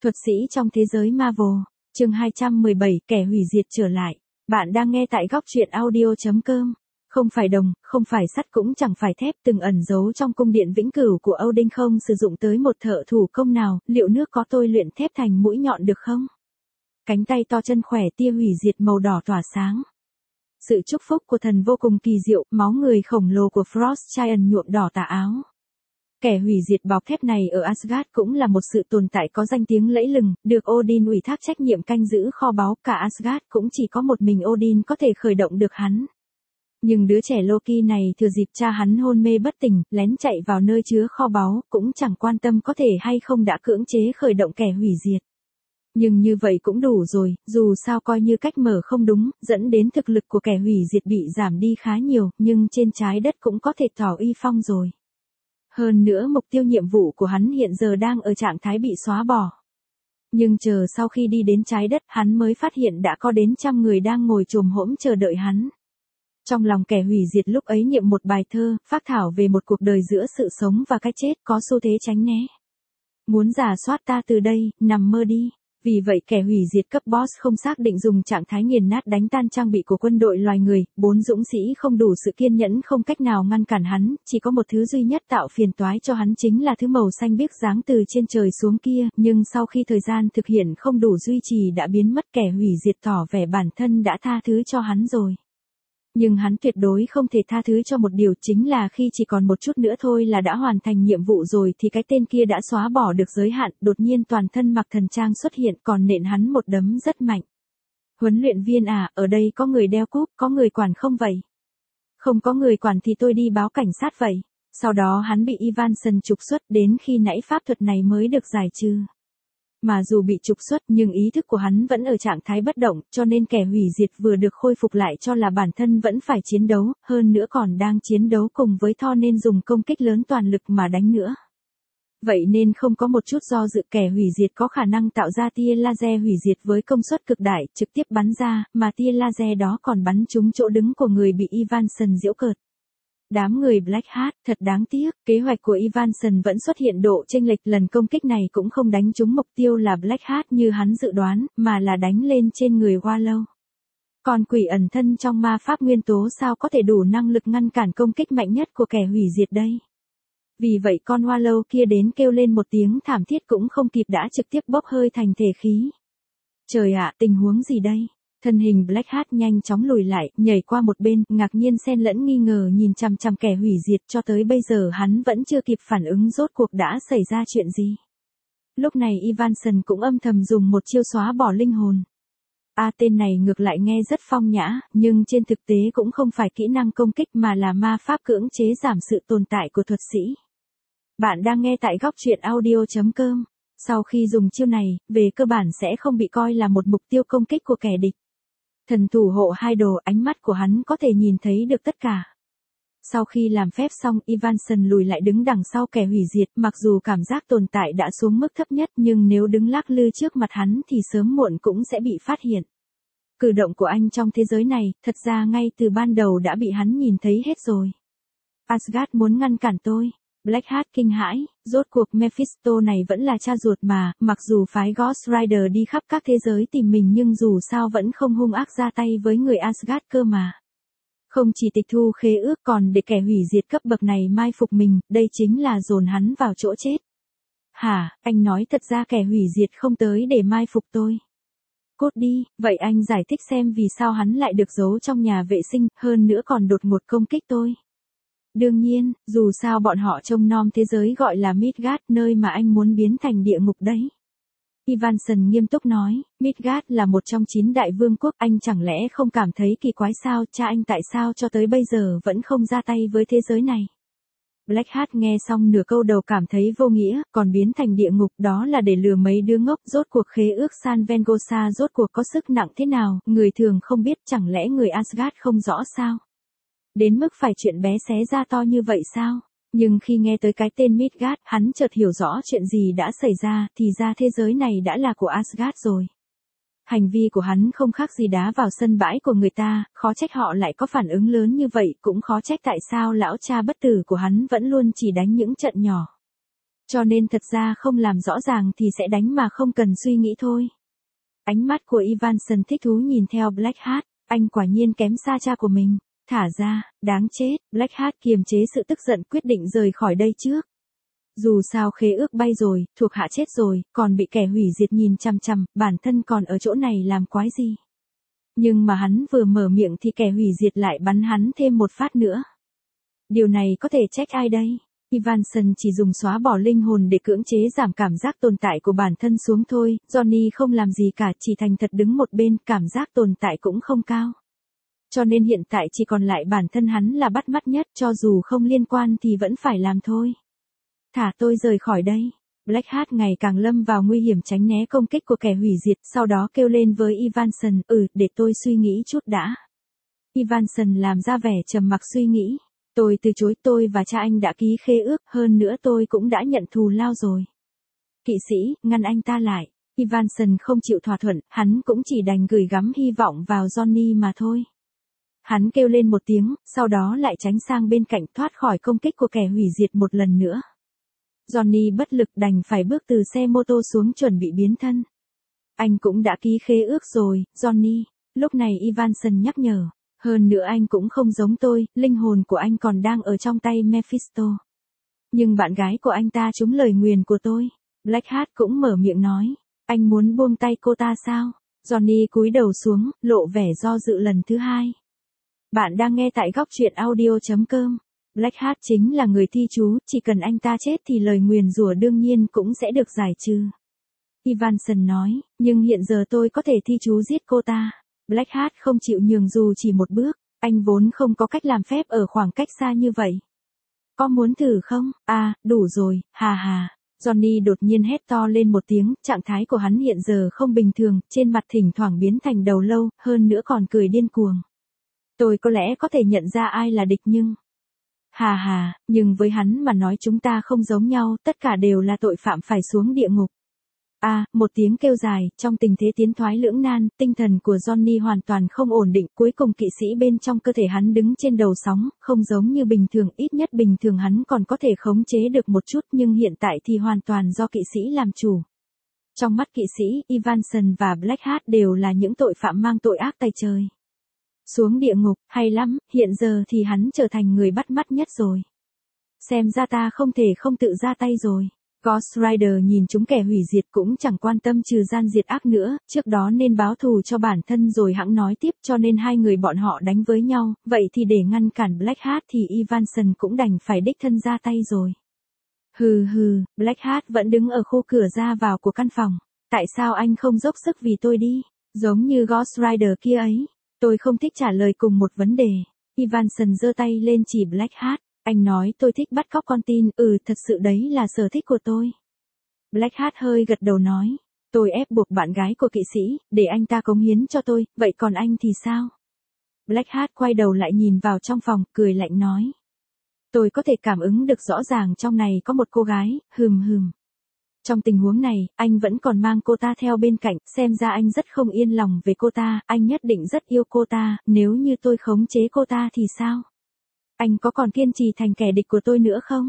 Thuật sĩ trong thế giới Marvel, chương 217, kẻ hủy diệt trở lại. Bạn đang nghe tại góc truyện audio.com. Không phải đồng, không phải sắt cũng chẳng phải thép, từng ẩn giấu trong cung điện vĩnh cửu của Odin không sử dụng tới một thợ thủ công nào, liệu nước có tôi luyện thép thành mũi nhọn được không? Cánh tay to chân khỏe, tia hủy diệt màu đỏ tỏa sáng. Sự chúc phúc của thần vô cùng kỳ diệu, máu người khổng lồ của Frost Giant nhuộm đỏ tà áo. Kẻ hủy diệt bọc thép này ở Asgard cũng là một sự tồn tại có danh tiếng lẫy lừng, được Odin ủy thác trách nhiệm canh giữ kho báu, cả Asgard cũng chỉ có một mình Odin có thể khởi động được hắn. Nhưng đứa trẻ Loki này thừa dịp cha hắn hôn mê bất tỉnh, lén chạy vào nơi chứa kho báu, cũng chẳng quan tâm có thể hay không đã cưỡng chế khởi động kẻ hủy diệt. Nhưng như vậy cũng đủ rồi, dù sao coi như cách mở không đúng, dẫn đến thực lực của kẻ hủy diệt bị giảm đi khá nhiều, nhưng trên trái đất cũng có thể tỏ uy phong rồi. Hơn nữa mục tiêu nhiệm vụ của hắn hiện giờ đang ở trạng thái bị xóa bỏ. Nhưng chờ sau khi đi đến trái đất, hắn mới phát hiện đã có đến trăm người đang ngồi chồm hổm chờ đợi hắn. Trong lòng kẻ hủy diệt lúc ấy niệm một bài thơ, phác thảo về một cuộc đời giữa sự sống và cái chết, có xu thế tránh né. Muốn rà soát ta từ đây, nằm mơ đi. Vì vậy kẻ hủy diệt cấp boss không xác định dùng trạng thái nghiền nát đánh tan trang bị của quân đội loài người, 4 dũng sĩ không đủ sự kiên nhẫn không cách nào ngăn cản hắn, chỉ có một thứ duy nhất tạo phiền toái cho hắn chính là thứ màu xanh biếc giáng từ trên trời xuống kia, nhưng sau khi thời gian thực hiện không đủ duy trì đã biến mất, kẻ hủy diệt tỏ vẻ bản thân đã tha thứ cho hắn rồi. Nhưng hắn tuyệt đối không thể tha thứ cho một điều, chính là khi chỉ còn một chút nữa thôi là đã hoàn thành nhiệm vụ rồi thì cái tên kia đã xóa bỏ được giới hạn, đột nhiên toàn thân mặc thần trang xuất hiện còn nện hắn một đấm rất mạnh. Huấn luyện viên à, ở đây có người đeo cúp, có người quản không vậy? Không có người quản thì tôi đi báo cảnh sát vậy. Sau đó hắn bị Ivanson trục xuất, đến khi nãy pháp thuật này mới được giải trừ. Mà dù bị trục xuất nhưng ý thức của hắn vẫn ở trạng thái bất động, cho nên kẻ hủy diệt vừa được khôi phục lại cho là bản thân vẫn phải chiến đấu, hơn nữa còn đang chiến đấu cùng với Thor nên dùng công kích lớn toàn lực mà đánh nữa. Vậy nên không có một chút do dự, kẻ hủy diệt có khả năng tạo ra tia laser hủy diệt với công suất cực đại, trực tiếp bắn ra, mà tia laser đó còn bắn trúng chỗ đứng của người bị Ivanson giễu cợt. Đám người Black Hat, thật đáng tiếc, kế hoạch của Ivanson vẫn xuất hiện độ chênh lệch, lần công kích này cũng không đánh trúng mục tiêu là Black Hat như hắn dự đoán, mà là đánh lên trên người Wallow. Còn quỷ ẩn thân trong ma pháp nguyên tố sao có thể đủ năng lực ngăn cản công kích mạnh nhất của kẻ hủy diệt đây? Vì vậy con Wallow kia đến kêu lên một tiếng thảm thiết cũng không kịp đã trực tiếp bốc hơi thành thể khí. Trời ạ, tình huống gì đây? Thân hình Black Hat nhanh chóng lùi lại, nhảy qua một bên, ngạc nhiên xen lẫn nghi ngờ nhìn chằm chằm kẻ hủy diệt, cho tới bây giờ hắn vẫn chưa kịp phản ứng rốt cuộc đã xảy ra chuyện gì. Lúc này Ivanson cũng âm thầm dùng một chiêu xóa bỏ linh hồn. Tên này ngược lại nghe rất phong nhã, nhưng trên thực tế cũng không phải kỹ năng công kích mà là ma pháp cưỡng chế giảm sự tồn tại của thuật sĩ. Bạn đang nghe tại góc truyện audio.com. Sau khi dùng chiêu này, về cơ bản sẽ không bị coi là một mục tiêu công kích của kẻ địch. Thần thủ hộ hai đồ, ánh mắt của hắn có thể nhìn thấy được tất cả. Sau khi làm phép xong, Ivanson lùi lại đứng đằng sau kẻ hủy diệt, mặc dù cảm giác tồn tại đã xuống mức thấp nhất nhưng nếu đứng lắc lư trước mặt hắn thì sớm muộn cũng sẽ bị phát hiện. Cử động của anh trong thế giới này, thật ra ngay từ ban đầu đã bị hắn nhìn thấy hết rồi. Asgard muốn ngăn cản tôi. Black Hat kinh hãi, rốt cuộc Mephisto này vẫn là cha ruột mà, mặc dù phái Ghost Rider đi khắp các thế giới tìm mình nhưng dù sao vẫn không hung ác ra tay với người Asgard cơ mà. Không chỉ tịch thu khế ước còn để kẻ hủy diệt cấp bậc này mai phục mình, đây chính là dồn hắn vào chỗ chết. Hả, anh nói thật ra kẻ hủy diệt không tới để mai phục tôi. Cốt đi, vậy anh giải thích xem vì sao hắn lại được giấu trong nhà vệ sinh, hơn nữa còn đột ngột công kích tôi. Đương nhiên, dù sao bọn họ trông nom thế giới gọi là Midgard, nơi mà anh muốn biến thành địa ngục đấy. Ivanson nghiêm túc nói, Midgard là một trong 9 đại vương quốc, anh chẳng lẽ không cảm thấy kỳ quái sao, cha anh tại sao cho tới bây giờ vẫn không ra tay với thế giới này. Black Hat nghe xong nửa câu đầu cảm thấy vô nghĩa, còn biến thành địa ngục đó là để lừa mấy đứa ngốc, rốt cuộc khế ước San Vengosa rốt cuộc có sức nặng thế nào, người thường không biết, chẳng lẽ người Asgard không rõ sao? Đến mức phải chuyện bé xé ra to như vậy sao? Nhưng khi nghe tới cái tên Midgard, hắn chợt hiểu rõ chuyện gì đã xảy ra, thì ra thế giới này đã là của Asgard rồi. Hành vi của hắn không khác gì đá vào sân bãi của người ta, khó trách họ lại có phản ứng lớn như vậy, cũng khó trách tại sao lão cha bất tử của hắn vẫn luôn chỉ đánh những trận nhỏ. Cho nên thật ra không làm rõ ràng thì sẽ đánh mà không cần suy nghĩ thôi. Ánh mắt của Evanson thích thú nhìn theo Blackheart, anh quả nhiên kém xa cha của mình. Thả ra, đáng chết, Blackheart kiềm chế sự tức giận quyết định rời khỏi đây trước. Dù sao khế ước bay rồi, thuộc hạ chết rồi, còn bị kẻ hủy diệt nhìn chằm chằm, bản thân còn ở chỗ này làm quái gì. Nhưng mà hắn vừa mở miệng thì kẻ hủy diệt lại bắn hắn thêm một phát nữa. Điều này có thể trách ai đây? Evanson chỉ dùng xóa bỏ linh hồn để cưỡng chế giảm cảm giác tồn tại của bản thân xuống thôi, Johnny không làm gì cả, chỉ thành thật đứng một bên, cảm giác tồn tại cũng không cao. Cho nên hiện tại chỉ còn lại bản thân hắn là bắt mắt nhất, cho dù không liên quan thì vẫn phải làm thôi. Thả tôi rời khỏi đây. Blackheart ngày càng lâm vào nguy hiểm tránh né công kích của kẻ hủy diệt, sau đó kêu lên với Evanson, để tôi suy nghĩ chút đã. Evanson làm ra vẻ trầm mặc suy nghĩ. Tôi từ chối, tôi và cha anh đã ký khế ước, hơn nữa tôi cũng đã nhận thù lao rồi. Kỵ sĩ, ngăn anh ta lại. Evanson không chịu thỏa thuận, hắn cũng chỉ đành gửi gắm hy vọng vào Johnny mà thôi. Hắn kêu lên một tiếng, sau đó lại tránh sang bên cạnh thoát khỏi công kích của kẻ hủy diệt một lần nữa. Johnny bất lực đành phải bước từ xe mô tô xuống chuẩn bị biến thân. Anh cũng đã ký khế ước rồi, Johnny. Lúc này Evanson nhắc nhở. Hơn nữa anh cũng không giống tôi, linh hồn của anh còn đang ở trong tay Mephisto. Nhưng bạn gái của anh ta trúng lời nguyền của tôi. Blackheart cũng mở miệng nói. Anh muốn buông tay cô ta sao? Johnny cúi đầu xuống, lộ vẻ do dự lần thứ hai. Bạn đang nghe tại góc truyện audio.com. Blackheart chính là người thi chú, chỉ cần anh ta chết thì lời nguyền rủa đương nhiên cũng sẽ được giải trừ. Evanson nói, nhưng hiện giờ tôi có thể thi chú giết cô ta. Blackheart không chịu nhường dù chỉ một bước, anh vốn không có cách làm phép ở khoảng cách xa như vậy. Có muốn thử không? Đủ rồi, hà hà. Johnny đột nhiên hét to lên một tiếng, trạng thái của hắn hiện giờ không bình thường, trên mặt thỉnh thoảng biến thành đầu lâu, hơn nữa còn cười điên cuồng. Tôi có lẽ có thể nhận ra ai là địch nhưng... Hà hà, nhưng với hắn mà nói chúng ta không giống nhau, tất cả đều là tội phạm phải xuống địa ngục. Một tiếng kêu dài, trong tình thế tiến thoái lưỡng nan, tinh thần của Johnny hoàn toàn không ổn định, cuối cùng kỵ sĩ bên trong cơ thể hắn đứng trên đầu sóng, không giống như bình thường, ít nhất bình thường hắn còn có thể khống chế được một chút nhưng hiện tại thì hoàn toàn do kỵ sĩ làm chủ. Trong mắt kỵ sĩ, Evanson và Blackheart đều là những tội phạm mang tội ác tày trời. Xuống địa ngục, hay lắm, hiện giờ thì hắn trở thành người bắt mắt nhất rồi. Xem ra ta không thể không tự ra tay rồi. Ghost Rider nhìn chúng kẻ hủy diệt cũng chẳng quan tâm trừ gian diệt ác nữa, trước đó nên báo thù cho bản thân rồi hẵng nói tiếp cho nên hai người bọn họ đánh với nhau, vậy thì để ngăn cản Blackheart thì Evanson cũng đành phải đích thân ra tay rồi. Hừ, Blackheart vẫn đứng ở khu cửa ra vào của căn phòng. Tại sao anh không dốc sức vì tôi đi, giống như Ghost Rider kia ấy? Tôi không thích trả lời cùng một vấn đề. Evanson giơ tay lên chỉ Blackheart. Anh nói tôi thích bắt cóc con tin, thật sự đấy là sở thích của tôi. Blackheart hơi gật đầu nói. Tôi ép buộc bạn gái của kỵ sĩ, để anh ta cống hiến cho tôi, vậy còn anh thì sao? Blackheart quay đầu lại nhìn vào trong phòng, cười lạnh nói. Tôi có thể cảm ứng được rõ ràng trong này có một cô gái, hừm. Trong tình huống này, anh vẫn còn mang cô ta theo bên cạnh, xem ra anh rất không yên lòng về cô ta, anh nhất định rất yêu cô ta, nếu như tôi khống chế cô ta thì sao? Anh có còn kiên trì thành kẻ địch của tôi nữa không?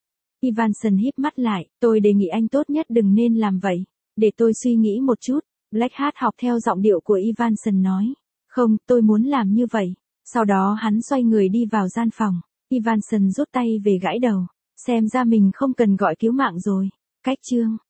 Evanson híp mắt lại, tôi đề nghị anh tốt nhất đừng nên làm vậy. Để tôi suy nghĩ một chút. Blackheart học theo giọng điệu của Evanson nói. Không, tôi muốn làm như vậy. Sau đó hắn xoay người đi vào gian phòng. Evanson rút tay về gãi đầu. Xem ra mình không cần gọi cứu mạng rồi. Cách chương.